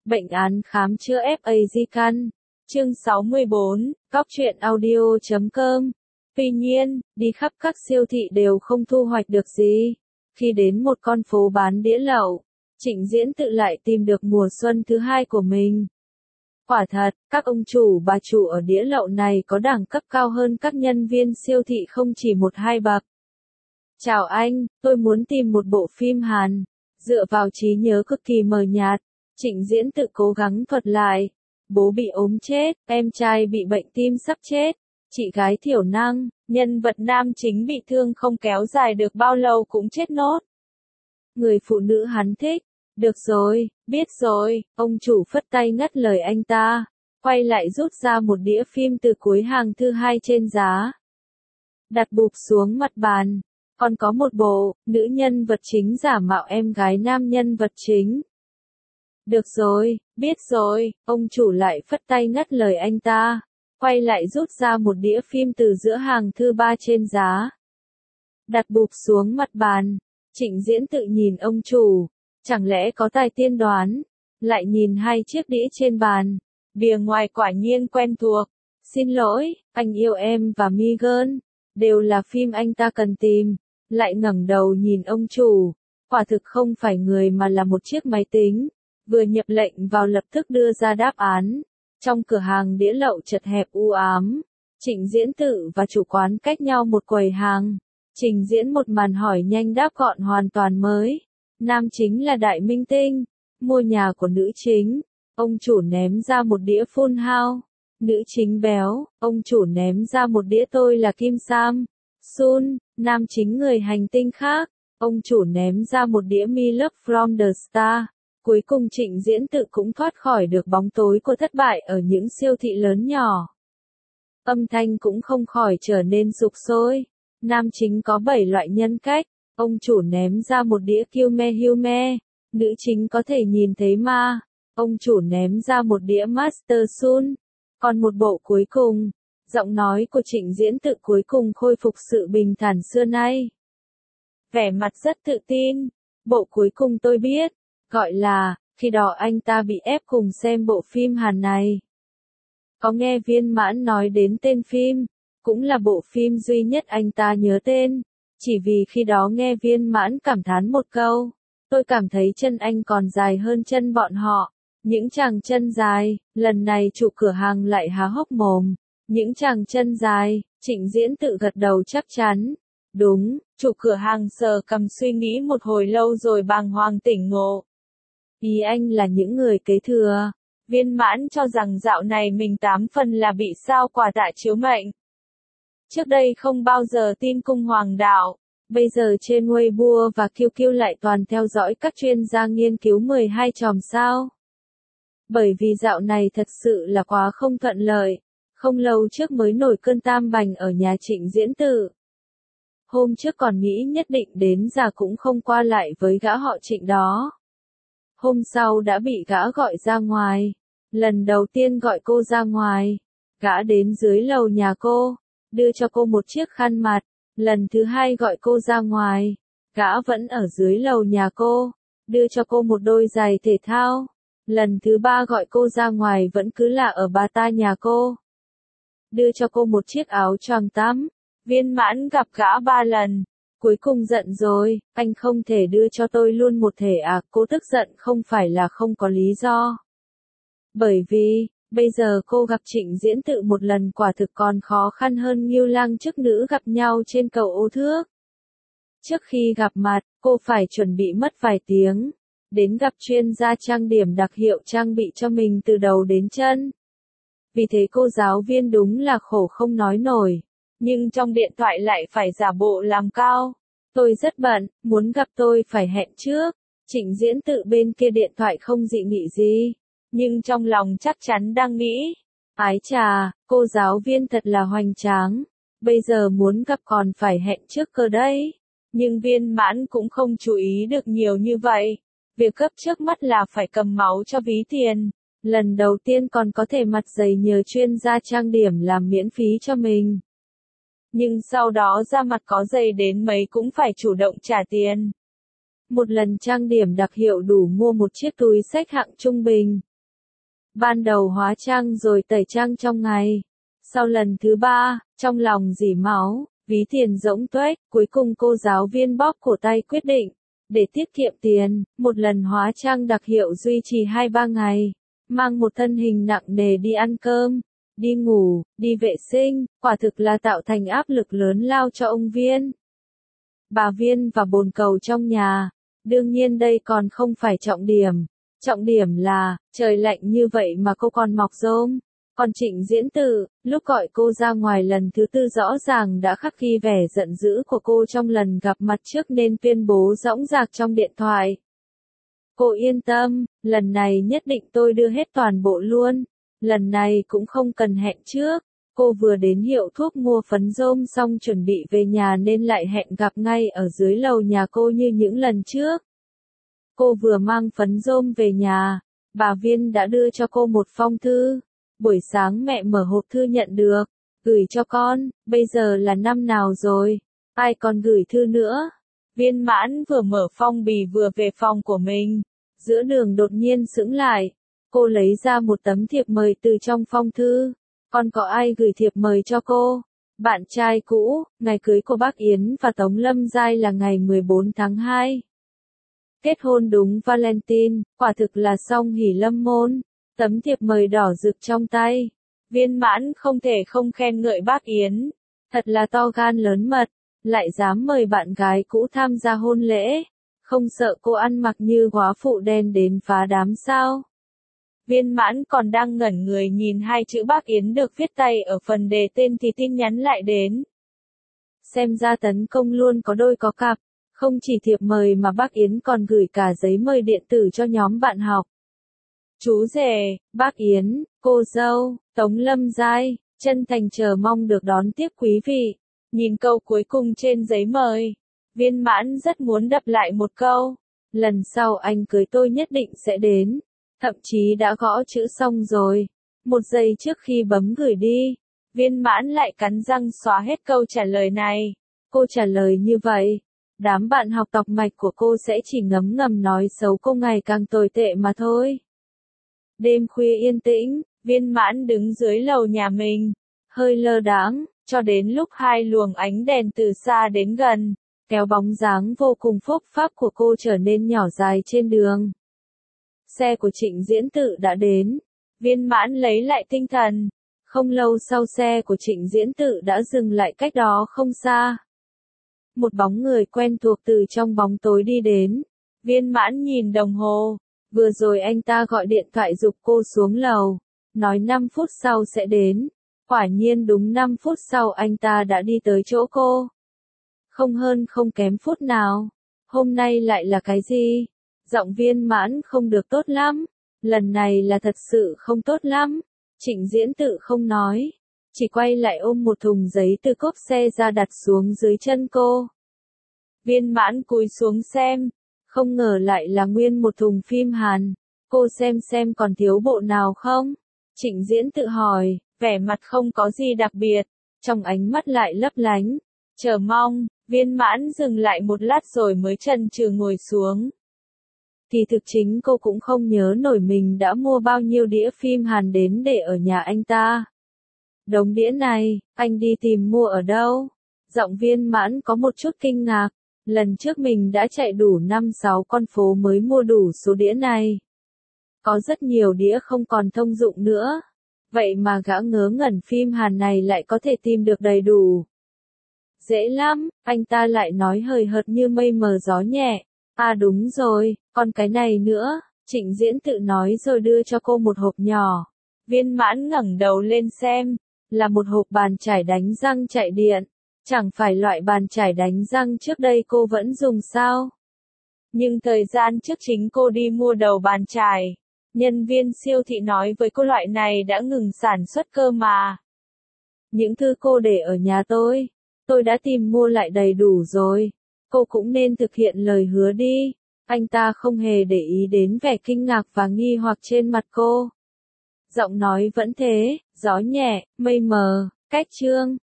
Bệnh án khám chữa FA di căn. Chương 64, Cóc truyện audio.com. Tuy nhiên, đi khắp các siêu thị đều không thu hoạch được gì. Khi đến một con phố bán đĩa lẩu, Trịnh Diễn tự lại tìm được mùa xuân thứ hai của mình. Quả thật, các ông chủ bà chủ ở đĩa lẩu này có đẳng cấp cao hơn các nhân viên siêu thị không chỉ một hai bậc. Chào anh, tôi muốn tìm một bộ phim Hàn. Dựa vào trí nhớ cực kỳ mờ nhạt, Trịnh Diễn tự cố gắng thuật lại. Bố bị ốm chết, em trai bị bệnh tim sắp chết, chị gái thiểu năng, nhân vật nam chính bị thương không kéo dài được bao lâu cũng chết nốt. Người phụ nữ hắn thích. Được rồi, biết rồi, ông chủ phất tay ngắt lời anh ta, quay lại rút ra một đĩa phim từ cuối hàng thứ hai trên giá. Đặt bụp xuống mặt bàn, còn có một bộ, nữ nhân vật chính giả mạo em gái nam nhân vật chính. Được rồi, biết rồi, ông chủ lại phất tay ngắt lời anh ta, quay lại rút ra một đĩa phim từ giữa hàng thứ ba trên giá. Đặt bụp xuống mặt bàn, Trịnh Diễn tự nhìn ông chủ. Chẳng lẽ có tài tiên đoán? Lại nhìn hai chiếc đĩa trên bàn. Bìa ngoài quả nhiên quen thuộc. Xin lỗi, anh yêu em và Megan. Đều là phim anh ta cần tìm. Lại ngẩng đầu nhìn ông chủ. Quả thực không phải người mà là một chiếc máy tính. Vừa nhập lệnh vào lập tức đưa ra đáp án. Trong cửa hàng đĩa lẩu chật hẹp u ám. Trịnh Diễn tự và chủ quán cách nhau một quầy hàng. Trình diễn một màn hỏi nhanh đáp gọn hoàn toàn mới. Nam chính là đại minh tinh, mua nhà của nữ chính, ông chủ ném ra một đĩa Full House, nữ chính béo, ông chủ ném ra một đĩa tôi là Kim Sam, Sun, nam chính người hành tinh khác, ông chủ ném ra một đĩa Me Love From The Star. Cuối cùng Trịnh Diễn tự cũng thoát khỏi được bóng tối của thất bại ở những siêu thị lớn nhỏ. Âm thanh cũng không khỏi trở nên sục sôi. Nam chính có 7 loại nhân cách. Ông chủ ném ra một đĩa Hume, nữ chính có thể nhìn thấy ma. Ông chủ ném ra một đĩa Master Sun. Còn một bộ cuối cùng, giọng nói của Trịnh Diễn tự cuối cùng khôi phục sự bình thản xưa nay. Vẻ mặt rất tự tin. Bộ cuối cùng tôi biết, gọi là, khi đó anh ta bị ép cùng xem bộ phim Hàn này. Có nghe Viên Mãn nói đến tên phim, cũng là bộ phim duy nhất anh ta nhớ tên. Chỉ vì khi đó nghe Viên Mãn cảm thán một câu, tôi cảm thấy chân anh còn dài hơn chân bọn họ. Những chàng chân dài, lần này chủ cửa hàng lại há hốc mồm. Những chàng chân dài, Trịnh Diễn tự gật đầu chắc chắn. Đúng, chủ cửa hàng sờ cầm suy nghĩ một hồi lâu rồi bàng hoàng tỉnh ngộ. Ý anh là những người kế thừa. Viên Mãn cho rằng dạo này mình 8 phần là bị sao quả tạ chiếu mệnh. Trước đây không bao giờ tin cung hoàng đạo, bây giờ trên Weibo và QQ lại toàn theo dõi các chuyên gia nghiên cứu 12 chòm sao. Bởi vì dạo này thật sự là quá không thuận lợi, không lâu trước mới nổi cơn tam bành ở nhà Trịnh Diễn tự. Hôm trước còn nghĩ nhất định đến già cũng không qua lại với gã họ Trịnh đó. Hôm sau đã bị gã gọi ra ngoài, lần đầu tiên gọi cô ra ngoài, gã đến dưới lầu nhà cô. Đưa cho cô một chiếc khăn mặt, lần thứ hai gọi cô ra ngoài, gã vẫn ở dưới lầu nhà cô, đưa cho cô một đôi giày thể thao, lần thứ ba gọi cô ra ngoài vẫn cứ là ở bà ta nhà cô, đưa cho cô một chiếc áo choàng tắm. Viên Mãn gặp gã 3 lần, cuối cùng giận rồi, anh không thể đưa cho tôi luôn một thể à? Cô tức giận không phải là không có lý do. Bởi vì bây giờ cô gặp Trịnh Diễn tự một lần quả thực còn khó khăn hơn Ngưu Lang chức nữ gặp nhau trên cầu Ô Thước. Trước khi gặp mặt, cô phải chuẩn bị mất vài tiếng, đến gặp chuyên gia trang điểm đặc hiệu trang bị cho mình từ đầu đến chân. Vì thế cô giáo viên đúng là khổ không nói nổi, nhưng trong điện thoại lại phải giả bộ làm cao. Tôi rất bận, muốn gặp tôi phải hẹn trước. Trịnh Diễn tự bên kia điện thoại không dị nghị gì. Nhưng trong lòng chắc chắn đang nghĩ, ái chà, cô giáo viên thật là hoành tráng, bây giờ muốn gặp còn phải hẹn trước cơ đấy. Nhưng Viên Mãn cũng không chú ý được nhiều như vậy, việc gấp trước mắt là phải cầm máu cho ví tiền. Lần đầu tiên còn có thể mặt dày nhờ chuyên gia trang điểm làm miễn phí cho mình. Nhưng sau đó ra mặt có dày đến mấy cũng phải chủ động trả tiền. Một lần trang điểm đặc hiệu đủ mua một chiếc túi xách hạng trung bình. Ban đầu hóa trang rồi tẩy trang trong ngày. Sau lần thứ 3, trong lòng rỉ máu, ví tiền rỗng tuếch, cuối cùng cô giáo viên bóp cổ tay quyết định, để tiết kiệm tiền, một lần hóa trang đặc hiệu duy trì 2-3 ngày, mang một thân hình nặng nề đi ăn cơm, đi ngủ, đi vệ sinh, quả thực là tạo thành áp lực lớn lao cho ông Viên. Bà Viên và bồn cầu trong nhà, đương nhiên đây còn không phải trọng điểm là, trời lạnh như vậy mà cô còn mọc rôm. Còn Trịnh Diễn Tự, lúc gọi cô ra ngoài lần thứ 4 rõ ràng đã khắc ghi vẻ giận dữ của cô trong lần gặp mặt trước nên tuyên bố dõng dạc trong điện thoại. Cô yên tâm, lần này nhất định tôi đưa hết toàn bộ luôn, lần này cũng không cần hẹn trước. Cô vừa đến hiệu thuốc mua phấn rôm xong chuẩn bị về nhà nên lại hẹn gặp ngay ở dưới lầu nhà cô như những lần trước. Cô vừa mang phấn rôm về nhà, bà Viên đã đưa cho cô một phong thư. Buổi sáng mẹ mở hộp thư nhận được, gửi cho con, bây giờ là năm nào rồi, ai còn gửi thư nữa. Viên Mãn vừa mở phong bì vừa về phòng của mình, giữa đường đột nhiên sững lại, cô lấy ra một tấm thiệp mời từ trong phong thư. Còn có ai gửi thiệp mời cho cô? Bạn trai cũ, ngày cưới của bác Yến và Tống Lâm Giai là ngày 14 tháng 2. Kết hôn đúng Valentine, quả thực là song hỷ lâm môn. Tấm thiệp mời đỏ rực trong tay. Viên Mãn không thể không khen ngợi bác Yến. Thật là to gan lớn mật, lại dám mời bạn gái cũ tham gia hôn lễ. Không sợ cô ăn mặc như góa phụ đen đến phá đám sao? Viên Mãn còn đang ngẩn người nhìn hai chữ bác Yến được viết tay ở phần đề tên thì tin nhắn lại đến. Xem ra tấn công luôn có đôi có cặp, không chỉ thiệp mời mà bác Yến còn gửi cả giấy mời điện tử cho nhóm bạn học. Chú rể, bác Yến, cô dâu, Tống Lâm Giai, chân thành chờ mong được đón tiếp quý vị. Nhìn câu cuối cùng trên giấy mời, Viên Mãn rất muốn đập lại một câu. Lần sau anh cưới tôi nhất định sẽ đến. Thậm chí đã gõ chữ xong rồi. Một giây trước khi bấm gửi đi, Viên Mãn lại cắn răng xóa hết câu trả lời này. Cô trả lời như vậy, đám bạn học tọc mạch của cô sẽ chỉ ngấm ngầm nói xấu cô ngày càng tồi tệ mà thôi. Đêm khuya yên tĩnh, Viên Mãn đứng dưới lầu nhà mình, hơi lơ đãng, cho đến lúc hai luồng ánh đèn từ xa đến gần, kéo bóng dáng vô cùng phúc pháp của cô trở nên nhỏ dài trên đường. Xe của Trịnh Diễn Tự đã đến, Viên Mãn lấy lại tinh thần, không lâu sau xe của Trịnh Diễn Tự đã dừng lại cách đó không xa. Một bóng người quen thuộc từ trong bóng tối đi đến, Viên Mãn nhìn đồng hồ. Vừa rồi anh ta gọi điện thoại giục cô xuống lầu, nói 5 phút sau sẽ đến. Quả nhiên đúng 5 phút sau anh ta đã đi tới chỗ cô. Không hơn không kém phút nào. Hôm nay lại là cái gì? Giọng Viên Mãn không được tốt lắm. Lần này là thật sự không tốt lắm. Trịnh Diễn Tự không nói, chỉ quay lại ôm một thùng giấy từ cốp xe ra đặt xuống dưới chân cô. Viên Mãn cúi xuống xem. Không ngờ lại là nguyên một thùng phim Hàn. Cô xem còn thiếu bộ nào không? Trịnh Diễn Tự hỏi, vẻ mặt không có gì đặc biệt, trong ánh mắt lại lấp lánh, chờ mong. Viên Mãn dừng lại một lát rồi mới chần chừ ngồi xuống. Thì thực chính cô cũng không nhớ nổi mình đã mua bao nhiêu đĩa phim Hàn đến để ở nhà anh ta. Đống đĩa này, anh đi tìm mua ở đâu? Giọng Viên Mãn có một chút kinh ngạc. Lần trước mình đã chạy đủ 5-6 con phố mới mua đủ số đĩa này. Có rất nhiều đĩa không còn thông dụng nữa. Vậy mà gã ngớ ngẩn phim Hàn này lại có thể tìm được đầy đủ. Dễ lắm, anh ta lại nói hời hợt như mây mờ gió nhẹ. À đúng rồi, còn cái này nữa, Trịnh Diễn Tự nói rồi đưa cho cô một hộp nhỏ. Viên Mãn ngẩng đầu lên xem, là một hộp bàn chải đánh răng chạy điện. Chẳng phải loại bàn chải đánh răng trước đây cô vẫn dùng sao? Nhưng thời gian trước chính cô đi mua đầu bàn chải. Nhân viên siêu thị nói với cô loại này đã ngừng sản xuất cơ mà. Những thứ cô để ở nhà tôi đã tìm mua lại đầy đủ rồi. Cô cũng nên thực hiện lời hứa đi. Anh ta không hề để ý đến vẻ kinh ngạc và nghi hoặc trên mặt cô. Giọng nói vẫn thế, gió nhẹ, mây mờ, cách chương.